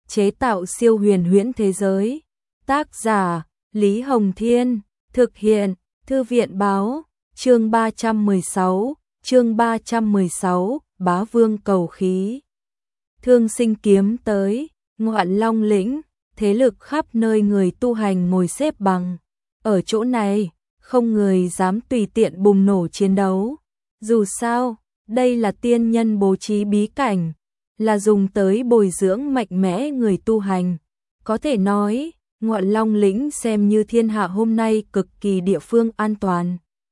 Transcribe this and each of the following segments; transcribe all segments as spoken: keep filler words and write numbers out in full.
chế tạo siêu huyền huyễn thế giới. Tác giả Lý Hồng Thiên, thực hiện Thư viện Báo, chương ba trăm mười sáu, chương ba trăm mười sáu, Bá Vương cầu khí. Thương Sinh kiếm tới, Ngạn Long lĩnh, thế lực khắp nơi người tu hành ngồi xếp bằng. Ở chỗ này, không người dám tùy tiện bùng nổ chiến đấu. Dù sao, đây là tiên nhân bố trí bí cảnh, là dùng tới bồi dưỡng mạnh mẽ người tu hành. Có thể nói, Ngạn Long lĩnh xem như thiên hạ hôm nay cực kỳ địa phương an toàn.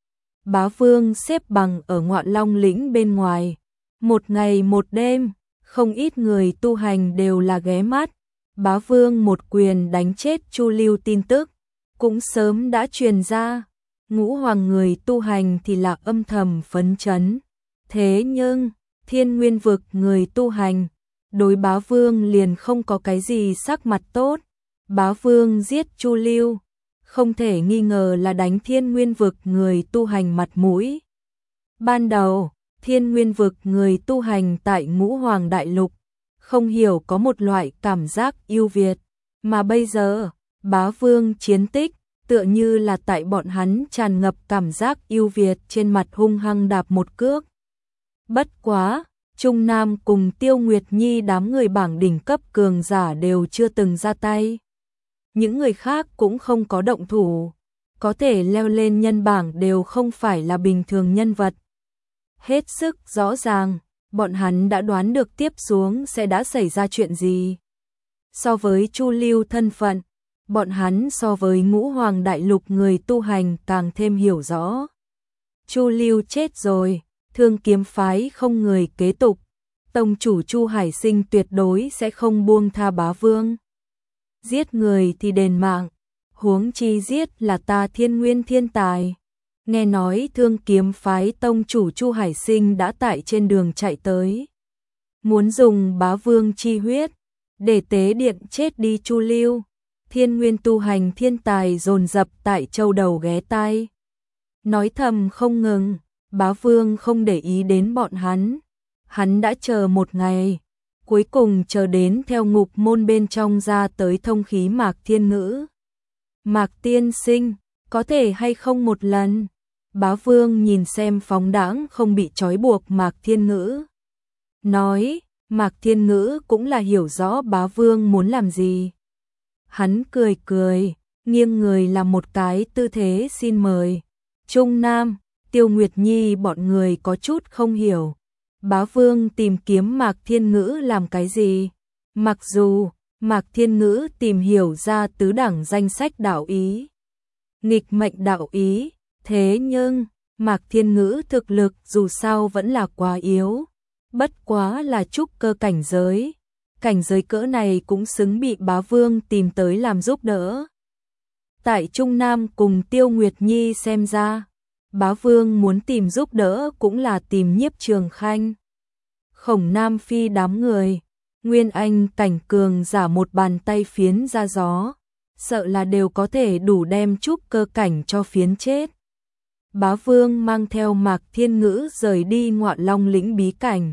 Bá Vương xếp bằng ở Ngạn Long lĩnh bên ngoài. Một ngày một đêm, không ít người tu hành đều là ghé mắt. Bá Vương một quyền đánh chết Chu Lưu tin tức, cũng sớm đã truyền ra. Ngũ hoàng người tu hành thì là âm thầm phấn chấn. Thế nhưng, Thiên Nguyên vực người tu hành, đối Bá Vương liền không có cái gì sắc mặt tốt. Bá Vương giết Chu Lưu, không thể nghi ngờ là đánh Thiên Nguyên vực người tu hành mặt mũi. Ban đầu, Thiên Nguyên vực người tu hành tại Ngũ Hoàng Đại Lục, không hiểu có một loại cảm giác ưu việt, mà bây giờ, Bá Vương chiến tích, tựa như là tại bọn hắn tràn ngập cảm giác ưu việt trên mặt hung hăng đạp một cước. Bất quá, Trung Nam cùng Tiêu Nguyệt Nhi đám người bảng đỉnh cấp cường giả đều chưa từng ra tay. Những người khác cũng không có động thủ, có thể leo lên nhân bảng đều không phải là bình thường nhân vật. Hết sức rõ ràng, bọn hắn đã đoán được tiếp xuống sẽ đã xảy ra chuyện gì. So với Chu Lưu thân phận, bọn hắn so với Ngũ Hoàng Đại Lục người tu hành càng thêm hiểu rõ. Chu Lưu chết rồi, Thương Kiếm phái không người kế tục, tông chủ Chu Hải Sinh tuyệt đối sẽ không buông tha Bá Vương. Giết người thì đền mạng, huống chi giết là ta Thiên Nguyên thiên tài. Nghe nói Thương Kiếm phái tông chủ Chu Hải Sinh đã tại trên đường chạy tới, muốn dùng Bá Vương chi huyết để tế điện chết đi Chu Lưu. Thiên Nguyên tu hành thiên tài dồn dập tại châu đầu ghé tai, nói thầm không ngừng. Bá Vương không để ý đến bọn hắn, hắn đã chờ một ngày, cuối cùng chờ đến theo ngục môn bên trong ra tới thông khí Mạc Thiên Ngữ. Mạc tiên sinh, có thể hay không một lần? Bá Vương nhìn xem phóng đãng không bị trói buộc Mạc Thiên Ngữ, nói. Mạc Thiên Ngữ cũng là hiểu rõ Bá Vương muốn làm gì. Hắn cười cười, nghiêng người làm một cái tư thế xin mời. Trung Nam, Tiêu Nguyệt Nhi bọn người có chút không hiểu. Bá Vương tìm kiếm Mạc Thiên Ngữ làm cái gì? Mặc dù Mạc Thiên Ngữ tìm hiểu ra tứ đẳng danh sách đạo ý, nghịch mệnh đạo ý, thế nhưng Mạc Thiên Ngữ thực lực dù sao vẫn là quá yếu. Bất quá là trúc cơ cảnh giới, cảnh giới cỡ này cũng xứng bị Bá Vương tìm tới làm giúp đỡ. Tại Trung Nam cùng Tiêu Nguyệt Nhi xem ra, Bá Vương muốn tìm giúp đỡ cũng là tìm Nhiếp Trường Khanh, Khổng Nam Phi đám người. Nguyên Anh cảnh cường giả một bàn tay phiến ra gió, sợ là đều có thể đủ đem trúc cơ cảnh cho phiến chết. Bá Vương mang theo Mạc Thiên Ngữ rời đi Ngạn Long lĩnh bí cảnh.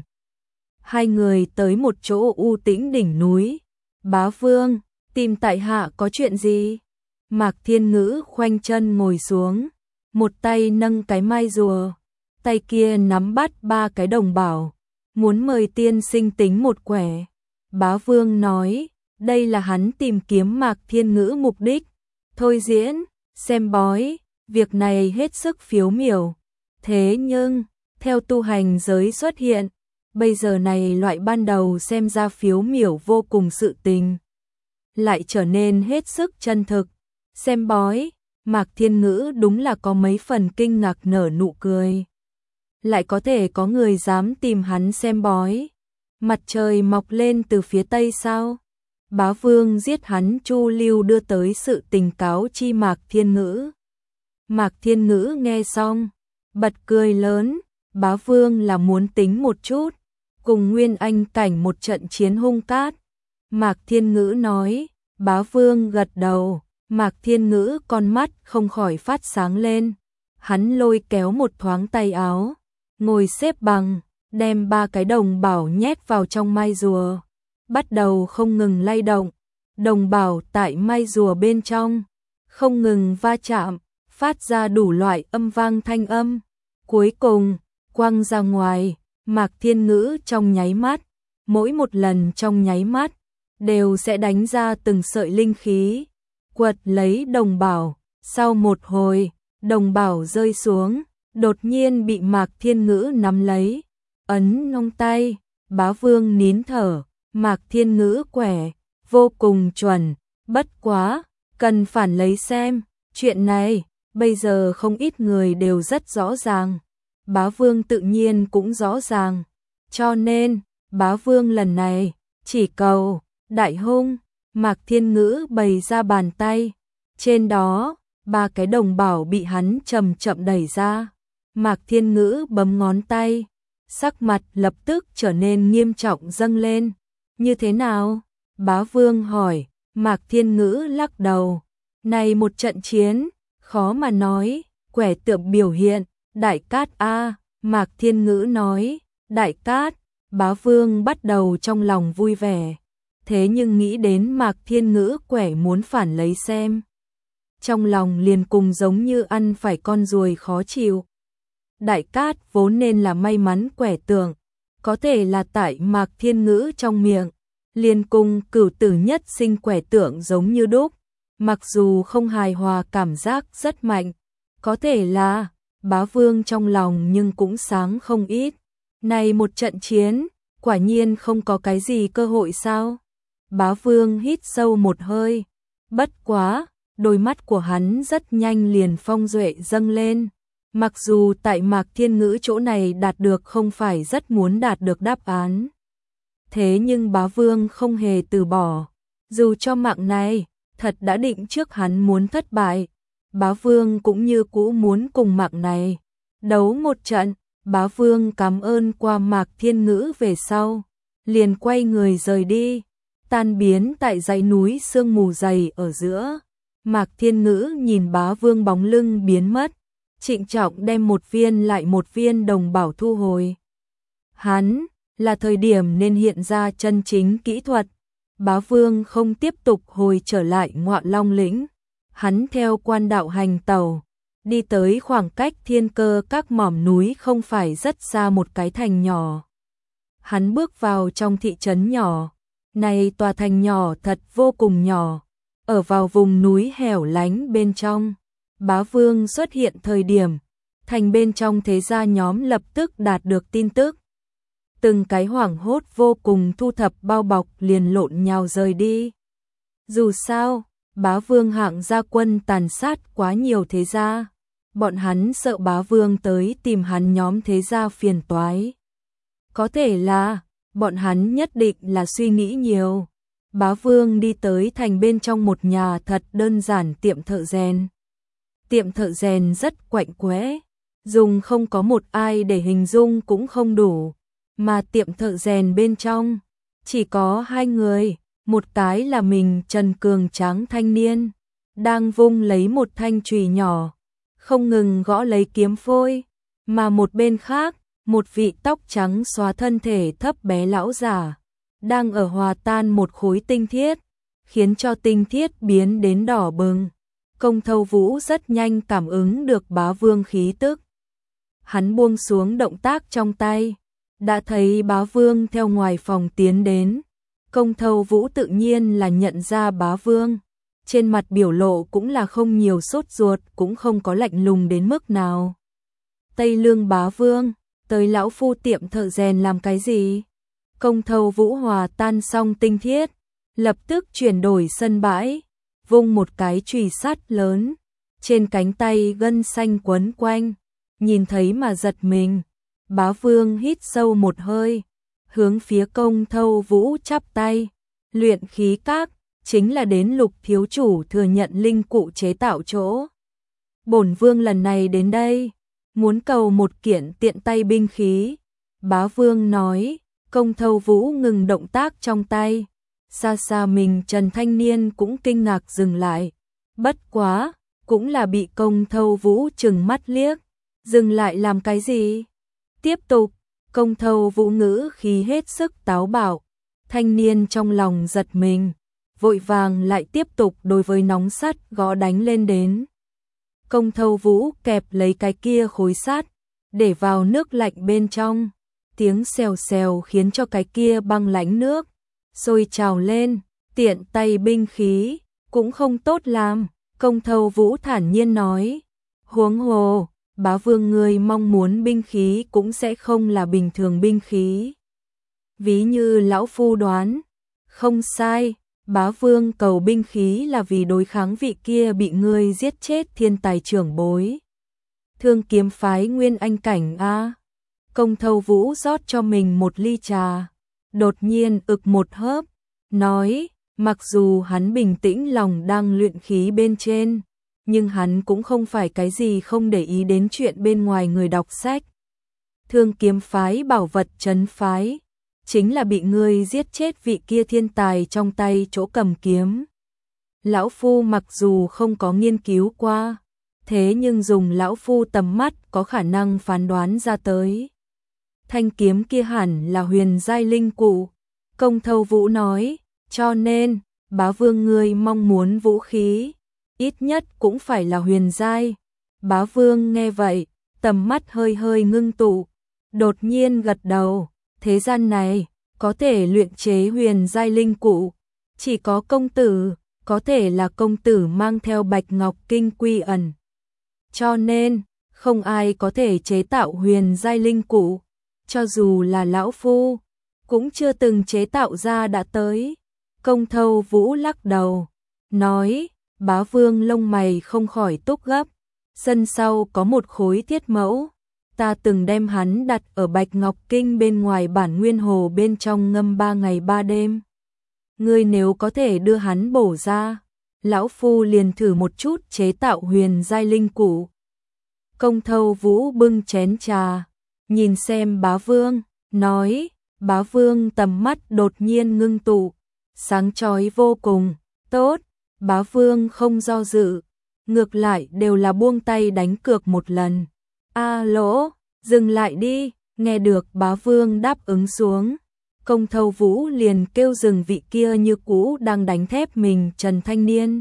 Hai người tới một chỗ u tĩnh đỉnh núi. Bá Vương, tìm tại hạ có chuyện gì? Mạc Thiên Ngữ khoanh chân ngồi xuống, một tay nâng cái mai rùa, tay kia nắm bắt ba cái đồng bảo, muốn mời tiên sinh tính một quẻ. Bá Vương nói, đây là hắn tìm kiếm Mạc Thiên Ngữ mục đích, thôi diễn, xem bói, việc này hết sức phiếu miểu. Thế nhưng, theo tu hành giới xuất hiện, bây giờ này loại ban đầu xem ra phiếu miểu vô cùng sự tình, lại trở nên hết sức chân thực. Xem bói, Mạc Thiên Ngữ đúng là có mấy phần kinh ngạc nở nụ cười. Lại có thể có người dám tìm hắn xem bói. Mặt trời mọc lên từ phía tây sao? Bá Vương giết hắn Chu Lưu đưa tới sự tình cáo chi Mạc Thiên Ngữ. Mạc Thiên Ngữ nghe xong, bật cười lớn. Bá Vương là muốn tính một chút, cùng Nguyên Anh cảnh một trận chiến hung cát. Mạc Thiên Ngữ nói. Bá Vương gật đầu. Mạc Thiên Ngữ con mắt không khỏi phát sáng lên. Hắn lôi kéo một thoáng tay áo, ngồi xếp bằng, đem ba cái đồng bảo nhét vào trong mai rùa. bắt đầu không ngừng lay động, đồng bảo tại mai rùa bên trong, không ngừng va chạm, phát ra đủ loại âm vang thanh âm. Cuối cùng, quăng ra ngoài, Mạc Thiên Ngữ trong nháy mắt, mỗi một lần trong nháy mắt, đều sẽ đánh ra từng sợi linh khí, quật lấy đồng bảo. Sau một hồi, đồng bảo rơi xuống, đột nhiên bị Mạc Thiên Ngữ nắm lấy, ấn nong tay, Bá Vương nín thở, Mạc Thiên Ngữ quẻ, vô cùng chuẩn, bất quá, cần phản lấy xem, chuyện này, bây giờ không ít người đều rất rõ ràng, Bá Vương tự nhiên cũng rõ ràng, cho nên, Bá Vương lần này, chỉ cầu, đại hung, Mạc Thiên Ngữ bày ra bàn tay, trên đó, ba cái đồng bảo bị hắn chậm chậm đẩy ra, Mạc Thiên Ngữ bấm ngón tay, sắc mặt lập tức trở nên nghiêm trọng dâng lên, như thế nào? Bá Vương hỏi, Mạc Thiên Ngữ lắc đầu, này một trận chiến, khó mà nói, quẻ tượng biểu hiện, Đại Cát a, Mạc Thiên Ngữ nói, Đại Cát, Bá Vương bắt đầu trong lòng vui vẻ, thế nhưng nghĩ đến Mạc Thiên Ngữ quẻ muốn phản lấy xem, trong lòng liền cùng giống như ăn phải con ruồi khó chịu. Đại Cát vốn nên là may mắn quẻ tượng, có thể là tại Mạc Thiên Ngữ trong miệng, liền cùng cửu tử nhất sinh quẻ tượng giống như đúc, mặc dù không hài hòa cảm giác rất mạnh, có thể là Bá Vương trong lòng nhưng cũng sáng không ít. Này một trận chiến, quả nhiên không có cái gì cơ hội sao? Bá Vương hít sâu một hơi, bất quá, đôi mắt của hắn rất nhanh liền phong duệ dâng lên. Mặc dù tại Mạc Thiên Ngữ chỗ này đạt được không phải rất muốn đạt được đáp án. Thế nhưng Bá Vương không hề từ bỏ. Dù cho mạng này, thật đã định trước hắn muốn thất bại. Bá Vương cũng như cũ muốn cùng mạng này. Đấu một trận, Bá Vương cảm ơn qua Mạc Thiên Ngữ về sau. Liền quay người rời đi. Tan biến tại dãy núi sương mù dày ở giữa. Mạc Thiên Ngữ nhìn Bá Vương bóng lưng biến mất. Trịnh trọng đem một viên lại một viên đồng bảo thu hồi. Hắn, là thời điểm nên hiện ra chân chính kỹ thuật. Bá Vương không tiếp tục hồi trở lại Ngọa Long lĩnh. Hắn theo quan đạo hành tàu, đi tới khoảng cách thiên cơ các mỏm núi không phải rất xa một cái thành nhỏ. Hắn bước vào trong thị trấn nhỏ. Này tòa thành nhỏ thật vô cùng nhỏ. Ở vào vùng núi hẻo lánh bên trong. Bá Vương xuất hiện thời điểm, thành bên trong thế gia nhóm lập tức đạt được tin tức. Từng cái hoảng hốt vô cùng thu thập bao bọc liền lộn nhào rời đi. Dù sao, Bá Vương hạng gia quân tàn sát quá nhiều thế gia, bọn hắn sợ Bá Vương tới tìm hắn nhóm thế gia phiền toái. Có thể là, bọn hắn nhất định là suy nghĩ nhiều. Bá Vương đi tới thành bên trong một nhà thật đơn giản tiệm thợ rèn. Tiệm thợ rèn rất quạnh quẽ, dùng không có một ai để hình dung cũng không đủ, mà tiệm thợ rèn bên trong chỉ có hai người, một cái là mình Trần cường tráng thanh niên, đang vung lấy một thanh chùy nhỏ, không ngừng gõ lấy kiếm phôi, mà một bên khác, một vị tóc trắng xóa thân thể thấp bé lão giả, đang ở hòa tan một khối tinh thiết, khiến cho tinh thiết biến đến đỏ bừng. Công Thâu Vũ rất nhanh cảm ứng được Bá Vương khí tức. Hắn buông xuống động tác trong tay, đã thấy Bá Vương theo ngoài phòng tiến đến. Công Thâu Vũ tự nhiên là nhận ra Bá Vương, trên mặt biểu lộ cũng là không nhiều sốt ruột, cũng không có lạnh lùng đến mức nào. Tây Lương Bá Vương, tới lão phu tiệm thợ rèn làm cái gì? Công Thâu Vũ hòa tan xong tinh thiết, lập tức chuyển đổi sân bãi. Vung một cái chùy sắt lớn, trên cánh tay gân xanh quấn quanh, nhìn thấy mà giật mình. Bá Vương hít sâu một hơi, hướng phía Công Thâu Vũ chắp tay. Luyện khí các, chính là đến Lục thiếu chủ thừa nhận linh cụ chế tạo chỗ. Bổn Vương lần này đến đây, muốn cầu một kiện tiện tay binh khí. Bá Vương nói. Công Thâu Vũ ngừng động tác trong tay. Xa xa mình Trần thanh niên cũng kinh ngạc dừng lại. Bất quá, cũng là bị Công Thâu Vũ trừng mắt liếc. Dừng lại làm cái gì? Tiếp tục, Công Thâu Vũ ngữ khí hết sức táo bạo. Thanh niên trong lòng giật mình, vội vàng lại tiếp tục đối với nóng sắt gõ đánh lên đến. Công Thâu Vũ kẹp lấy cái kia khối sắt, để vào nước lạnh bên trong, tiếng xèo xèo khiến cho cái kia băng lãnh nước sôi trào lên, tiện tay binh khí cũng không tốt làm. Công Thâu Vũ thản nhiên nói, huống hồ, bá vương ngươi mong muốn binh khí cũng sẽ không là bình thường binh khí. Ví như lão phu đoán, không sai, bá vương cầu binh khí là vì đối kháng vị kia bị ngươi giết chết thiên tài trưởng bối. Thương kiếm phái nguyên anh cảnh a. Công Thâu Vũ rót cho mình một ly trà, đột nhiên ực một hớp, nói, mặc dù hắn bình tĩnh lòng đang luyện khí bên trên, nhưng hắn cũng không phải cái gì không để ý đến chuyện bên ngoài người đọc sách. Thương kiếm phái bảo vật trấn phái, chính là bị ngươi giết chết vị kia thiên tài trong tay chỗ cầm kiếm. Lão phu mặc dù không có nghiên cứu qua, thế nhưng dùng lão phu tầm mắt có khả năng phán đoán ra tới. Thanh kiếm kia hẳn là huyền giai linh cụ. Công Thâu Vũ nói, cho nên, bá vương ngươi mong muốn vũ khí, ít nhất cũng phải là huyền giai. Bá vương nghe vậy, tầm mắt hơi hơi ngưng tụ, đột nhiên gật đầu, thế gian này, có thể luyện chế huyền giai linh cụ, chỉ có công tử, có thể là công tử mang theo bạch ngọc kinh quy ẩn. Cho nên, không ai có thể chế tạo huyền giai linh cụ, cho dù là lão phu, cũng chưa từng chế tạo ra đã tới. Công Thâu Vũ lắc đầu, nói, bá vương lông mày không khỏi túc gấp, sân sau có một khối thiết mẫu, ta từng đem hắn đặt ở bạch ngọc kinh bên ngoài bản nguyên hồ bên trong ngâm ba ngày ba đêm. Ngươi nếu có thể đưa hắn bổ ra, lão phu liền thử một chút chế tạo huyền giai linh cụ. Công Thâu Vũ bưng chén trà, nhìn xem bá vương, nói, bá vương tầm mắt đột nhiên ngưng tụ, sáng chói vô cùng, tốt, bá vương không do dự, ngược lại đều là buông tay đánh cược một lần. A lỗ, dừng lại đi, nghe được bá vương đáp ứng xuống. Công Thâu Vũ liền kêu dừng vị kia như cũ đang đánh thép mình Trần thanh niên.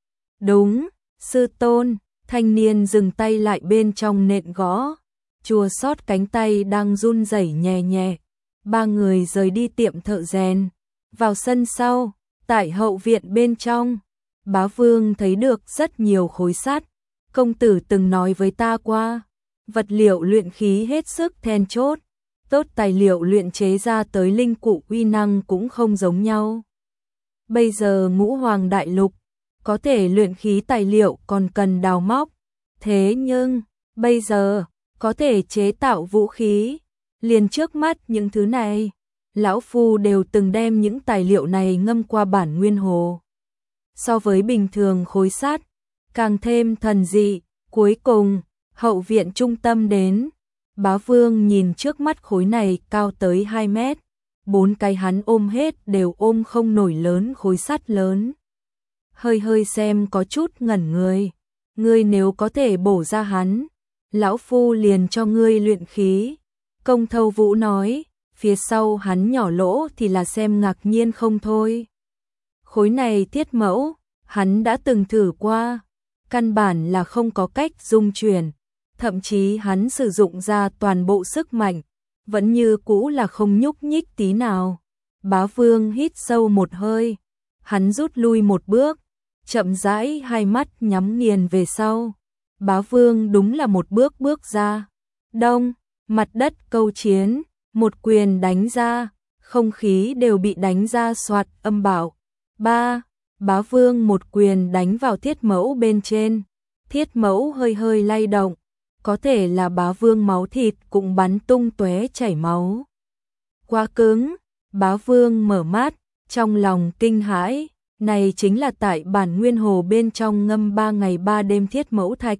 Đúng, sư tôn, thanh niên dừng tay lại bên trong nện gõ, chùa xót cánh tay đang run rẩy nhẹ nhẹ. Ba người rời đi tiệm thợ rèn, vào sân sau, tại hậu viện bên trong, bá vương thấy được rất nhiều khối sắt. Công tử từng nói với ta qua, vật liệu luyện khí hết sức then chốt, tốt tài liệu luyện chế ra tới linh cụ uy năng cũng không giống nhau. Bây giờ Ngũ Hoàng Đại Lục, có thể luyện khí tài liệu còn cần đào móc, thế nhưng, bây giờ, có thể chế tạo vũ khí, liền trước mắt những thứ này, lão phu đều từng đem những tài liệu này ngâm qua bản nguyên hồ. So với bình thường khối sắt, càng thêm thần dị. Cuối cùng, hậu viện trung tâm đến, bá vương nhìn trước mắt khối này cao tới hai mét, bốn cái hắn ôm hết đều ôm không nổi lớn khối sắt lớn. Hơi hơi xem có chút ngẩn người, ngươi nếu có thể bổ ra hắn, lão phu liền cho ngươi luyện khí. Công Thâu Vũ nói, phía sau hắn nhỏ lỗ thì là xem ngạc nhiên không thôi. Khối này thiết mẫu, hắn đã từng thử qua, căn bản là không có cách dung chuyển, thậm chí hắn sử dụng ra toàn bộ sức mạnh, vẫn như cũ là không nhúc nhích tí nào. Bá vương hít sâu một hơi, hắn rút lui một bước, chậm rãi hai mắt nhắm nghiền về sau. Bá vương đúng là một bước bước ra, đông, mặt đất câu chiến, một quyền đánh ra, không khí đều bị đánh ra xoạt âm bạo. Ba, bá vương một quyền đánh vào thiết mẫu bên trên, thiết mẫu hơi hơi lay động, có thể là bá vương máu thịt cũng bắn tung tóe chảy máu. Quá cứng, bá vương mở mắt, trong lòng kinh hãi, này chính là tại bản nguyên hồ bên trong ngâm ba ngày ba đêm thiết mẫu thạch.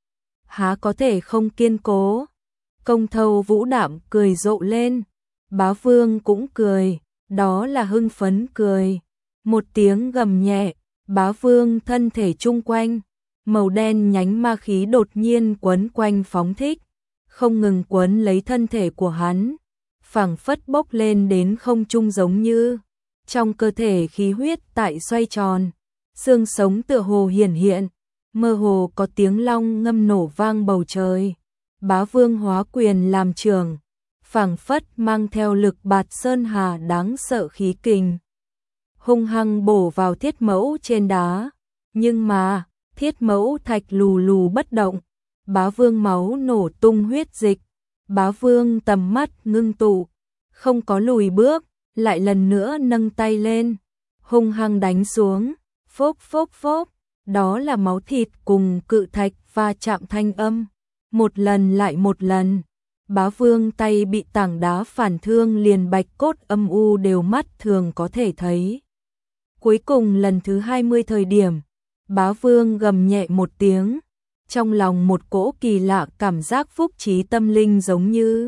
Há có thể không kiên cố. Công Thâu Vũ đạm cười rộ lên, bá vương cũng cười, đó là hưng phấn cười. Một tiếng gầm nhẹ, bá vương thân thể chung quanh, màu đen nhánh ma khí đột nhiên quấn quanh phóng thích, không ngừng quấn lấy thân thể của hắn, phảng phất bốc lên đến không trung giống như trong cơ thể khí huyết tại xoay tròn, xương sống tựa hồ hiển hiện, mơ hồ có tiếng long ngâm nổ vang bầu trời. Bá Vương hóa quyền làm trường, phảng phất mang theo lực bạt sơn hà đáng sợ khí kình, hung hăng bổ vào Thiết Mẫu trên đá, nhưng mà Thiết Mẫu thạch lù lù bất động. Bá Vương máu nổ tung huyết dịch, Bá Vương tầm mắt ngưng tụ, không có lùi bước, lại lần nữa nâng tay lên, hung hăng đánh xuống, phốc phốc phốc, đó là máu thịt cùng cự thạch va chạm thanh âm, một lần lại một lần. Bá Vương tay bị tảng đá phản thương liền bạch cốt âm u đều mắt thường có thể thấy. Cuối cùng lần thứ hai mươi thời điểm, Bá Vương gầm nhẹ một tiếng, trong lòng một cỗ kỳ lạ cảm giác phúc trí tâm linh giống như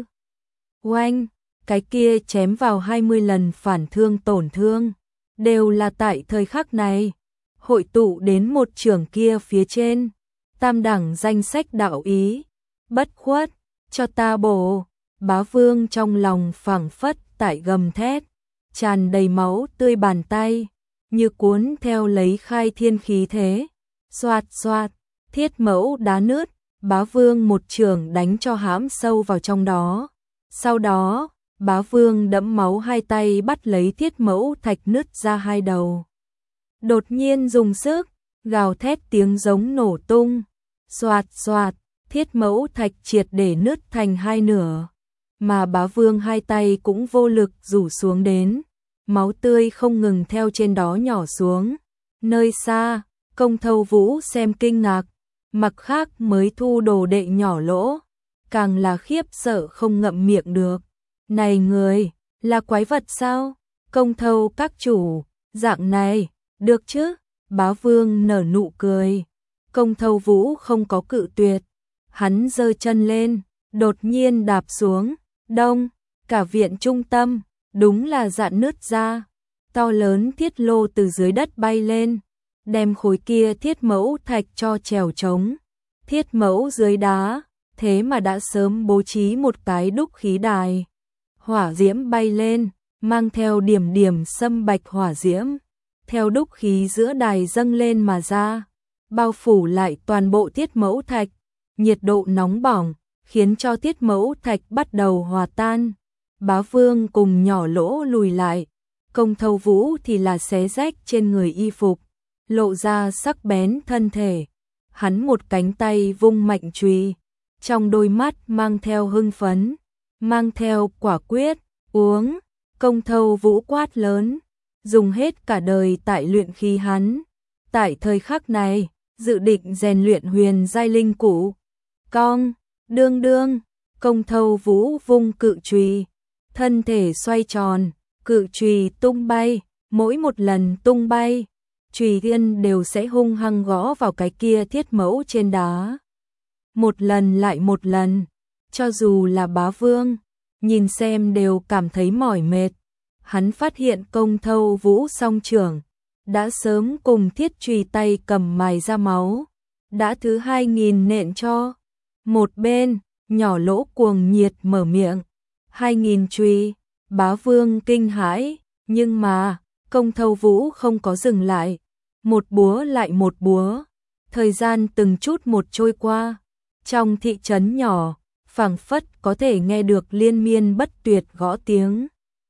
oanh, cái kia chém vào hai mươi lần phản thương tổn thương, đều là tại thời khắc này, hội tụ đến một trường kia phía trên, tam đẳng danh sách đạo ý, bất khuất, cho ta bổ. Bá Vương trong lòng phảng phất tại gầm thét, tràn đầy máu tươi bàn tay, như cuốn theo lấy khai thiên khí thế, xoạt xoạt, Thiết Mẫu đá nứt, Bá Vương một trường đánh cho hãm sâu vào trong đó. Sau đó, Bá Vương đẫm máu hai tay bắt lấy Thiết Mẫu thạch nứt ra hai đầu. Đột nhiên dùng sức, gào thét tiếng giống nổ tung, xoạt xoạt, Thiết Mẫu thạch triệt để nứt thành hai nửa, mà Bá Vương hai tay cũng vô lực rủ xuống đến, máu tươi không ngừng theo trên đó nhỏ xuống. Nơi xa, Công Thâu Vũ xem kinh ngạc, mặc khác mới thu đồ đệ nhỏ Lỗ, càng là khiếp sợ không ngậm miệng được. Này người, là quái vật sao? Công Thâu các chủ, dạng này, được chứ? Bá Vương nở nụ cười. Công Thâu Vũ không có cự tuyệt, hắn giơ chân lên, đột nhiên đạp xuống, đông, cả viện trung tâm, đúng là dạn nứt ra, to lớn thiết lô từ dưới đất bay lên, đem khối kia Thiết Mẫu thạch cho trèo trống. Thiết Mẫu dưới đá, thế mà đã sớm bố trí một cái đúc khí đài. Hỏa diễm bay lên, mang theo điểm điểm sâm bạch hỏa diễm, theo đúc khí giữa đài dâng lên mà ra, bao phủ lại toàn bộ Thiết Mẫu thạch, nhiệt độ nóng bỏng, khiến cho Thiết Mẫu thạch bắt đầu hòa tan. Bá Vương cùng nhỏ Lỗ lùi lại, Công Thâu Vũ thì là xé rách trên người y phục, lộ ra sắc bén thân thể. Hắn một cánh tay vung mạnh chùy, trong đôi mắt mang theo hưng phấn, mang theo quả quyết, uống. Công Thâu Vũ quát lớn, dùng hết cả đời tại luyện khí hắn, tại thời khắc này, dự định rèn luyện huyền giai linh cụ. Cong, đương đương, Công Thâu Vũ vung cự chùy, thân thể xoay tròn, cự chùy tung bay, mỗi một lần tung bay, chùy thiên đều sẽ hung hăng gõ vào cái kia Thiết Mẫu trên đá. Một lần lại một lần, cho dù là Bá Vương, nhìn xem đều cảm thấy mỏi mệt. Hắn phát hiện Công Thâu Vũ song trưởng, đã sớm cùng thiết chùy tay cầm mài ra máu, đã thứ hai nghìn nện cho. Một bên, nhỏ Lỗ cuồng nhiệt mở miệng, hai nghìn chùy. Bá Vương kinh hãi, nhưng mà, Công Thâu Vũ không có dừng lại, một búa lại một búa, thời gian từng chút một trôi qua, trong thị trấn nhỏ, phảng phất có thể nghe được liên miên bất tuyệt gõ tiếng.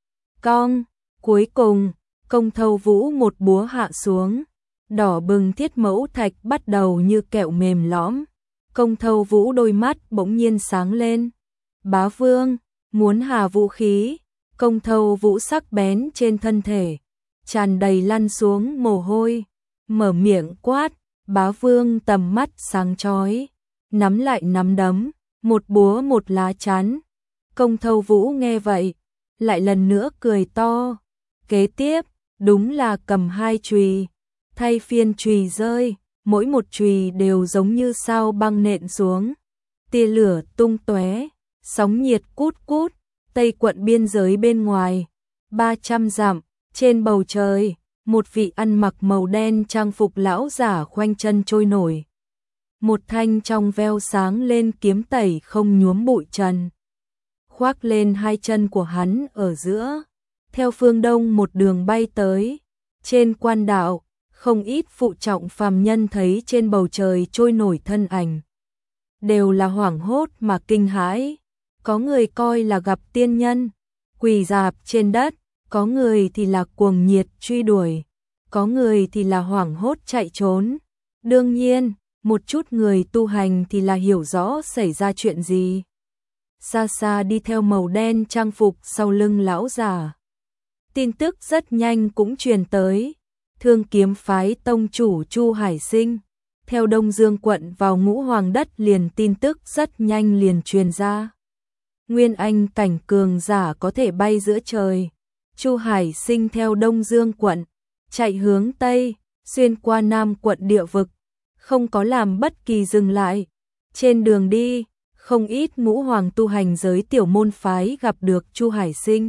Cong, cuối cùng, Công Thâu Vũ một búa hạ xuống, đỏ bừng Thiết Mẫu thạch bắt đầu như kẹo mềm lõm. Công Thâu Vũ đôi mắt bỗng nhiên sáng lên. Bá Vương, muốn hà vũ khí. Công Thâu Vũ sắc bén trên thân thể, tràn đầy lăn xuống mồ hôi, mở miệng quát. Bá Vương tầm mắt sáng chói, nắm lại nắm đấm, một búa một lá chắn. Công Thâu Vũ nghe vậy, lại lần nữa cười to. Kế tiếp, đúng là cầm hai chùy, thay phiên chùy rơi, mỗi một chùy đều giống như sao băng nện xuống. Tia lửa tung tóe, sóng nhiệt cút cút. Tây quận biên giới bên ngoài, ba trăm dặm, trên bầu trời, một vị ăn mặc màu đen trang phục lão giả khoanh chân trôi nổi. Một thanh trong veo sáng lên kiếm tẩy không nhuốm bụi trần, khoác lên hai chân của hắn ở giữa. theo phương đông một đường bay tới. Trên quan đạo, không ít phụ trọng phàm nhân thấy trên bầu trời trôi nổi thân ảnh. Đều là hoảng hốt mà kinh hãi, có người coi là gặp tiên nhân, quỳ rạp trên đất, có người thì là cuồng nhiệt truy đuổi, có người thì là hoảng hốt chạy trốn. Đương nhiên, một chút người tu hành thì là hiểu rõ xảy ra chuyện gì. Xa xa đi theo màu đen trang phục sau lưng lão già. Tin tức rất nhanh cũng truyền tới, Thương Kiếm phái tông chủ Chu Hải Sinh, theo Đông Dương quận vào Ngũ Hoàng đất liền tin tức rất nhanh liền truyền ra. Nguyên Anh cảnh cường giả có thể bay giữa trời. Chu Hải Sinh theo Đông Dương quận, chạy hướng Tây, xuyên qua Nam quận địa vực, không có làm bất kỳ dừng lại. Trên đường đi, không ít Ngũ Hoàng tu hành giới tiểu môn phái gặp được Chu Hải Sinh,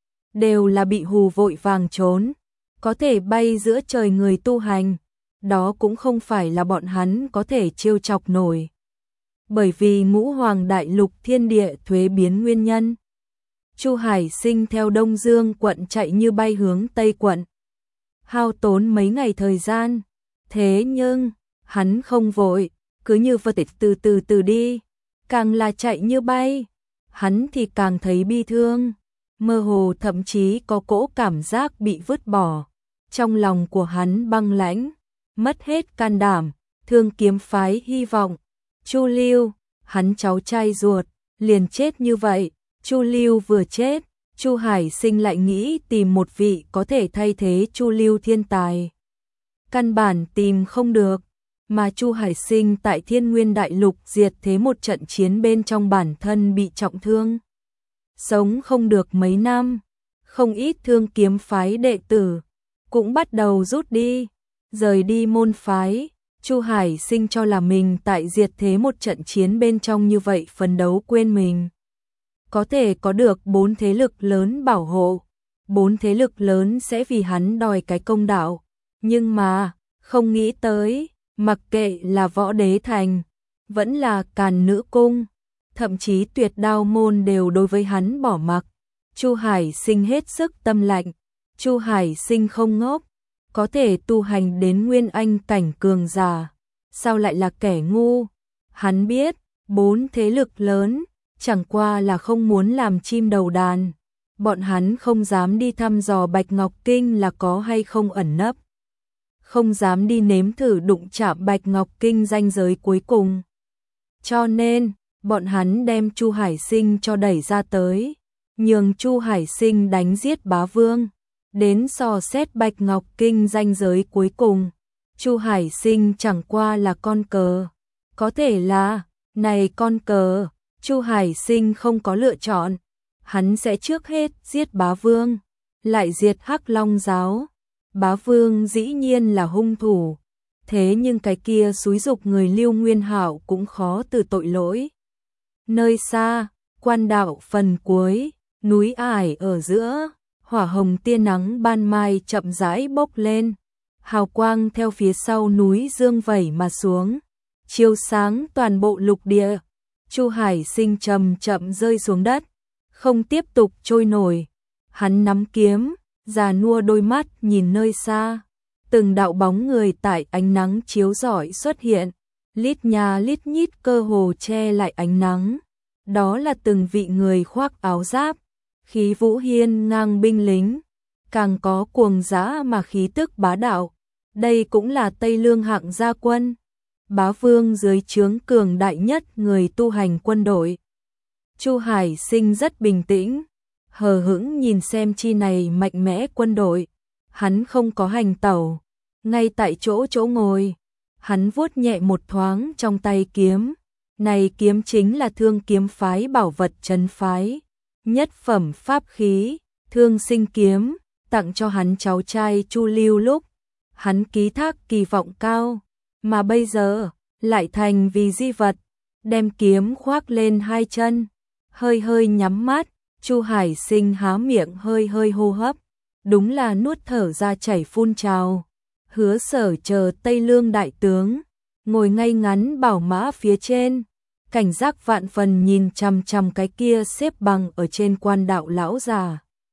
đều là bị hù vội vàng trốn. Có thể bay giữa trời người tu hành, đó cũng không phải là bọn hắn có thể trêu chọc nổi. Bởi vì Ngũ Hoàng đại lục thiên địa thuế biến nguyên nhân. Chu Hải Sinh theo Đông Dương quận chạy như bay hướng Tây quận, hao tốn mấy ngày thời gian. Thế nhưng, hắn không vội, cứ như vật từ từ từ đi, càng là chạy như bay, hắn thì càng thấy bi thương, mơ hồ thậm chí có cỗ cảm giác bị vứt bỏ. Trong lòng của hắn băng lãnh, mất hết can đảm. Thương Kiếm phái hy vọng Chu Lưu, hắn cháu trai ruột, liền chết như vậy. Chu Lưu vừa chết, Chu Hải Sinh lại nghĩ tìm một vị có thể thay thế Chu Lưu thiên tài. Căn bản tìm không được, mà Chu Hải Sinh tại Thiên Nguyên đại lục diệt thế một trận chiến bên trong bản thân bị trọng thương, sống không được mấy năm. Không ít Thương Kiếm phái đệ tử cũng bắt đầu rút đi, rời đi môn phái. Chu Hải Sinh cho là mình tại diệt thế một trận chiến bên trong như vậy phấn đấu quên mình có thể có được bốn thế lực lớn bảo hộ, bốn thế lực lớn sẽ vì hắn đòi cái công đạo. Nhưng mà, không nghĩ tới, mặc kệ là Võ Đế Thành, vẫn là Càn Nữ Cung, thậm chí Tuyệt Đao môn đều đối với hắn bỏ mặc. Chu Hải Sinh hết sức tâm lạnh. Chu Hải Sinh không ngốc, có thể tu hành đến Nguyên Anh cảnh cường giả, sao lại là kẻ ngu? Hắn biết, bốn thế lực lớn chẳng qua là không muốn làm chim đầu đàn. Bọn hắn không dám đi thăm dò Bạch Ngọc Kinh là có hay không ẩn nấp, không dám đi nếm thử đụng chạm Bạch Ngọc Kinh ranh giới cuối cùng. Cho nên, bọn hắn đem Chu Hải Sinh cho đẩy ra tới, nhường Chu Hải Sinh đánh giết bá vương, đến dò xét Bạch Ngọc Kinh ranh giới cuối cùng. Chu Hải Sinh chẳng qua là con cờ, có thể là, này con cờ, Chu Hải Sinh không có lựa chọn, hắn sẽ trước hết giết bá vương, lại diệt Hắc Long giáo. Bá vương dĩ nhiên là hung thủ, thế nhưng cái kia xúi dục người Lưu Nguyên Hạo cũng khó từ tội lỗi. Nơi xa, quan đạo phần cuối, núi ải ở giữa, hỏa hồng tia nắng ban mai chậm rãi bốc lên, hào quang theo phía sau núi dương vẩy mà xuống, chiếu sáng toàn bộ lục địa. Chu Hải Sinh chậm chậm rơi xuống đất, không tiếp tục trôi nổi. Hắn nắm kiếm, già nua đôi mắt nhìn nơi xa, từng đạo bóng người tại ánh nắng chiếu rọi xuất hiện, lít nha lít nhít cơ hồ che lại ánh nắng. Đó là từng vị người khoác áo giáp, khí vũ hiên ngang binh lính, càng có cuồng dã mà khí tức bá đạo. Đây cũng là Tây Lương hạng gia quân, bá vương dưới trướng cường đại nhất người tu hành quân đội. Chu Hải Sinh rất bình tĩnh, hờ hững nhìn xem chi này mạnh mẽ quân đội. Hắn không có hành tẩu, ngay tại chỗ chỗ ngồi, hắn vuốt nhẹ một thoáng trong tay kiếm. Này kiếm chính là Thương Kiếm phái bảo vật trấn phái, nhất phẩm pháp khí, Thương Sinh kiếm, tặng cho hắn cháu trai Chu Lưu lúc hắn ký thác kỳ vọng cao, mà bây giờ lại thành vì di vật. Đem kiếm khoác lên hai chân, hơi hơi nhắm mắt, Chu Hải Sinh há miệng hơi hơi hô hấp, đúng là nuốt thở ra chảy phun trào. Hứa Sở chờ Tây Lương đại tướng, ngồi ngay ngắn bảo mã phía trên, cảnh giác vạn phần nhìn chằm chằm cái kia xếp bằng ở trên quan đạo lão già.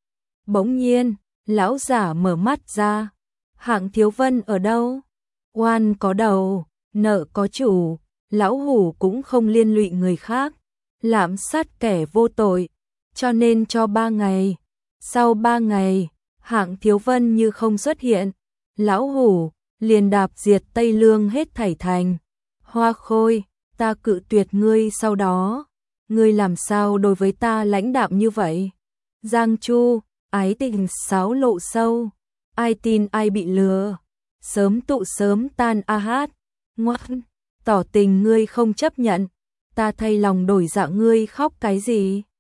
Bỗng nhiên, lão giả mở mắt ra. Hạng Thiếu Vân ở đâu? Oan có đầu, nợ có chủ, lão hủ cũng không liên lụy người khác, lạm sát kẻ vô tội, cho nên cho ba ngày. Sau ba ngày, Hạng Thiếu Vân như không xuất hiện, lão hủ liền đạp diệt Tây Lương hết thảy thành. Hoa Khôi, ta cự tuyệt ngươi sau đó, ngươi làm sao đối với ta lãnh đạm như vậy? Giang Chu, ái tình sáo lộ sâu, ai tin ai bị lừa, sớm tụ sớm tan a hát, ngoan, tỏ tình ngươi không chấp nhận, ta thay lòng đổi dạ ngươi khóc cái gì?